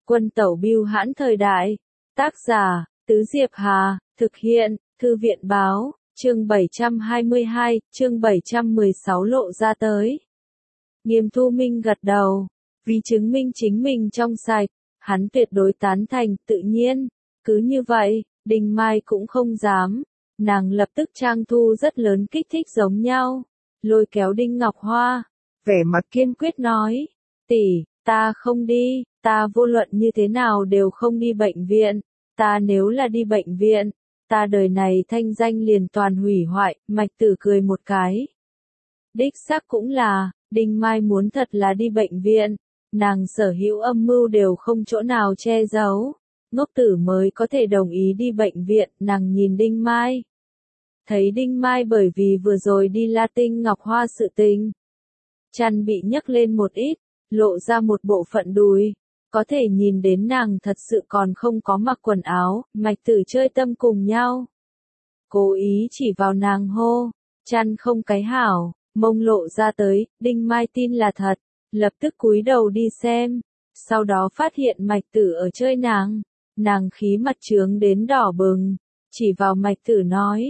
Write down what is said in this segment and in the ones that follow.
Quân tẩu bưu hãn thời đại. Tác giả, Tứ Diệp Hà, thực hiện, Thư viện báo, chương 722, chương 716 lộ ra tới. Nghiêm Thu Minh gật đầu, vì chứng minh chính mình trong sạch, hắn tuyệt đối tán thành, tự nhiên, cứ như vậy, Đinh Mai cũng không dám, nàng lập tức trang thu rất lớn kích thích giống nhau, lôi kéo Đinh Ngọc Hoa, vẻ mặt kiên quyết nói, tỷ, ta không đi, ta vô luận như thế nào đều không đi bệnh viện, ta nếu là đi bệnh viện, ta đời này thanh danh liền toàn hủy hoại, Mạch Tử cười một cái. Đích xác cũng là, Đinh Mai muốn thật là đi bệnh viện, nàng sở hữu âm mưu đều không chỗ nào che giấu, ngốc tử mới có thể đồng ý đi bệnh viện, nàng nhìn Đinh Mai. Thấy Đinh Mai bởi vì vừa rồi đi La Tinh Ngọc Hoa sự tình, chăn bị nhấc lên một ít, lộ ra một bộ phận đùi, có thể nhìn đến nàng thật sự còn không có mặc quần áo, Mạch Tử chơi tâm cùng nhau. Cố ý chỉ vào nàng hô, chăn không cái hảo, mông lộ ra tới, Đinh Mai tin là thật, lập tức cúi đầu đi xem, sau đó phát hiện Mạch Tử ở chơi nàng khí mặt trướng đến đỏ bừng, chỉ vào Mạch Tử nói,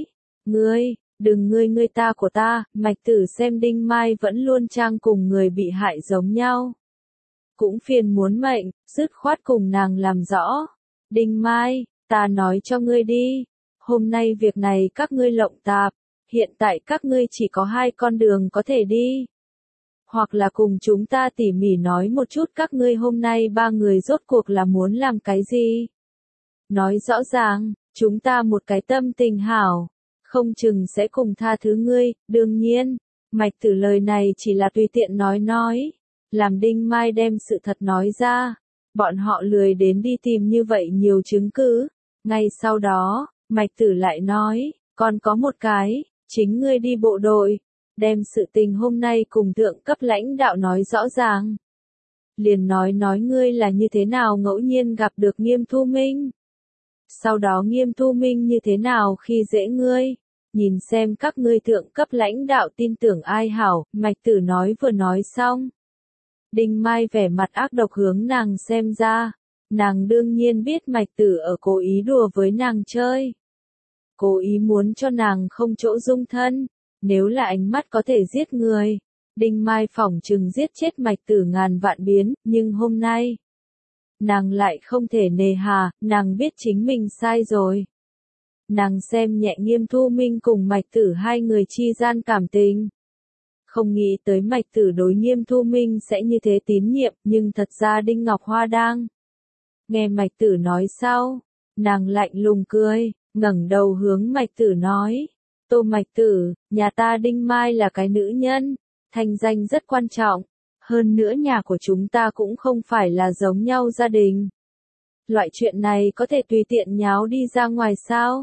đừng ngươi ta của ta, Mạch Tử xem Đinh Mai vẫn luôn trang cùng người bị hại giống nhau. Cũng phiền muốn mệnh, dứt khoát cùng nàng làm rõ. Đinh Mai, ta nói cho ngươi đi, hôm nay việc này các ngươi lộng tạp, hiện tại các ngươi chỉ có hai con đường có thể đi. Hoặc là cùng chúng ta tỉ mỉ nói một chút các ngươi hôm nay ba người rốt cuộc là muốn làm cái gì. Nói rõ ràng, chúng ta một cái tâm tình hảo, không chừng sẽ cùng tha thứ ngươi, đương nhiên, Mạch Tử lời này chỉ là tùy tiện nói. Làm Đinh Mai đem sự thật nói ra, bọn họ lười đến đi tìm như vậy nhiều chứng cứ. Ngay sau đó, Mạch Tử lại nói, còn có một cái, chính ngươi đi bộ đội, đem sự tình hôm nay cùng thượng cấp lãnh đạo nói rõ ràng. Liền nói ngươi là như thế nào ngẫu nhiên gặp được Nghiêm Thu Minh. Sau đó Nghiêm Thu Minh như thế nào khi dễ ngươi, nhìn xem các ngươi thượng cấp lãnh đạo tin tưởng ai hảo, Mạch Tử nói vừa nói xong. Đinh Mai vẻ mặt ác độc hướng nàng xem ra, nàng đương nhiên biết Mạch Tử ở cố ý đùa với nàng chơi. Cố ý muốn cho nàng không chỗ dung thân, nếu là ánh mắt có thể giết người, Đinh Mai phỏng chừng giết chết Mạch Tử ngàn vạn biến, nhưng hôm nay, nàng lại không thể nề hà, nàng biết chính mình sai rồi. Nàng xem nhẹ Nghiêm Thu Minh cùng Mạch Tử hai người chi gian cảm tình. Không nghĩ tới Mạch Tử đối Nghiêm Thu Minh sẽ như thế tín nhiệm, nhưng thật ra Đinh Ngọc Hoa đang. Nghe Mạch Tử nói sau, nàng lạnh lùng cười, ngẩng đầu hướng Mạch Tử nói, Tô Mạch Tử, nhà ta Đinh Mai là cái nữ nhân, thanh danh rất quan trọng, hơn nữa nhà của chúng ta cũng không phải là giống nhau gia đình. Loại chuyện này có thể tùy tiện nháo đi ra ngoài sao?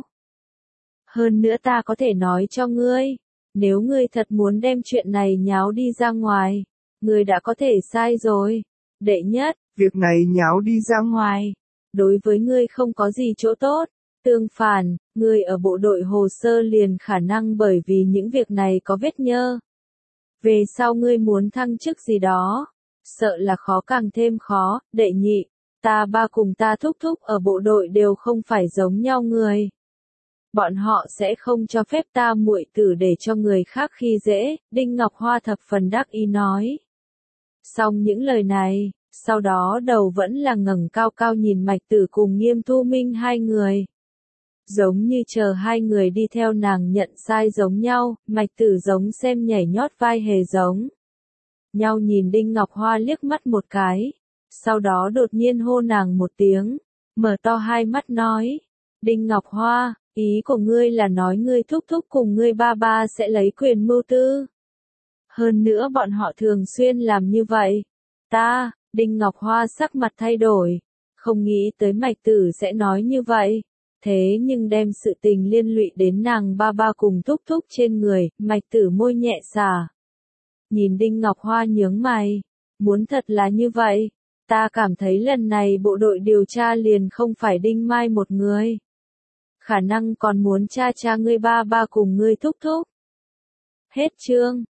Hơn nữa ta có thể nói cho ngươi. Nếu ngươi thật muốn đem chuyện này nháo đi ra ngoài, ngươi đã có thể sai rồi. Đệ nhất, việc này nháo đi ra ngoài, đối với ngươi không có gì chỗ tốt. Tương phản, ngươi ở bộ đội hồ sơ liền khả năng bởi vì những việc này có vết nhơ. Về sau ngươi muốn thăng chức gì đó, sợ là khó càng thêm khó. Đệ nhị, ta ba cùng ta thúc thúc ở bộ đội đều không phải giống nhau người. Bọn họ sẽ không cho phép ta muội tử để cho người khác khi dễ, Đinh Ngọc Hoa thập phần đắc ý nói. Xong những lời này, sau đó đầu vẫn là ngẩng cao cao nhìn Mạch Tử cùng Nghiêm Thu Minh hai người. Giống như chờ hai người đi theo nàng nhận sai giống nhau, Mạch Tử giống xem nhảy nhót vai hề giống. Nhau nhìn Đinh Ngọc Hoa liếc mắt một cái, sau đó đột nhiên hô nàng một tiếng, mở to hai mắt nói, Đinh Ngọc Hoa, ý của ngươi là nói ngươi thúc thúc cùng ngươi ba ba sẽ lấy quyền mưu tư. Hơn nữa bọn họ thường xuyên làm như vậy. Đinh Ngọc Hoa sắc mặt thay đổi, không nghĩ tới Mạch Tử sẽ nói như vậy. Thế nhưng đem sự tình liên lụy đến nàng ba ba cùng thúc thúc trên người, Mạch Tử môi nhẹ xả. Nhìn Đinh Ngọc Hoa nhướng mày, muốn thật là như vậy, ta cảm thấy lần này bộ đội điều tra liền không phải Đinh Mai một người. Khả năng còn muốn tra ngươi ba ba cùng ngươi thúc thúc. Hết chương.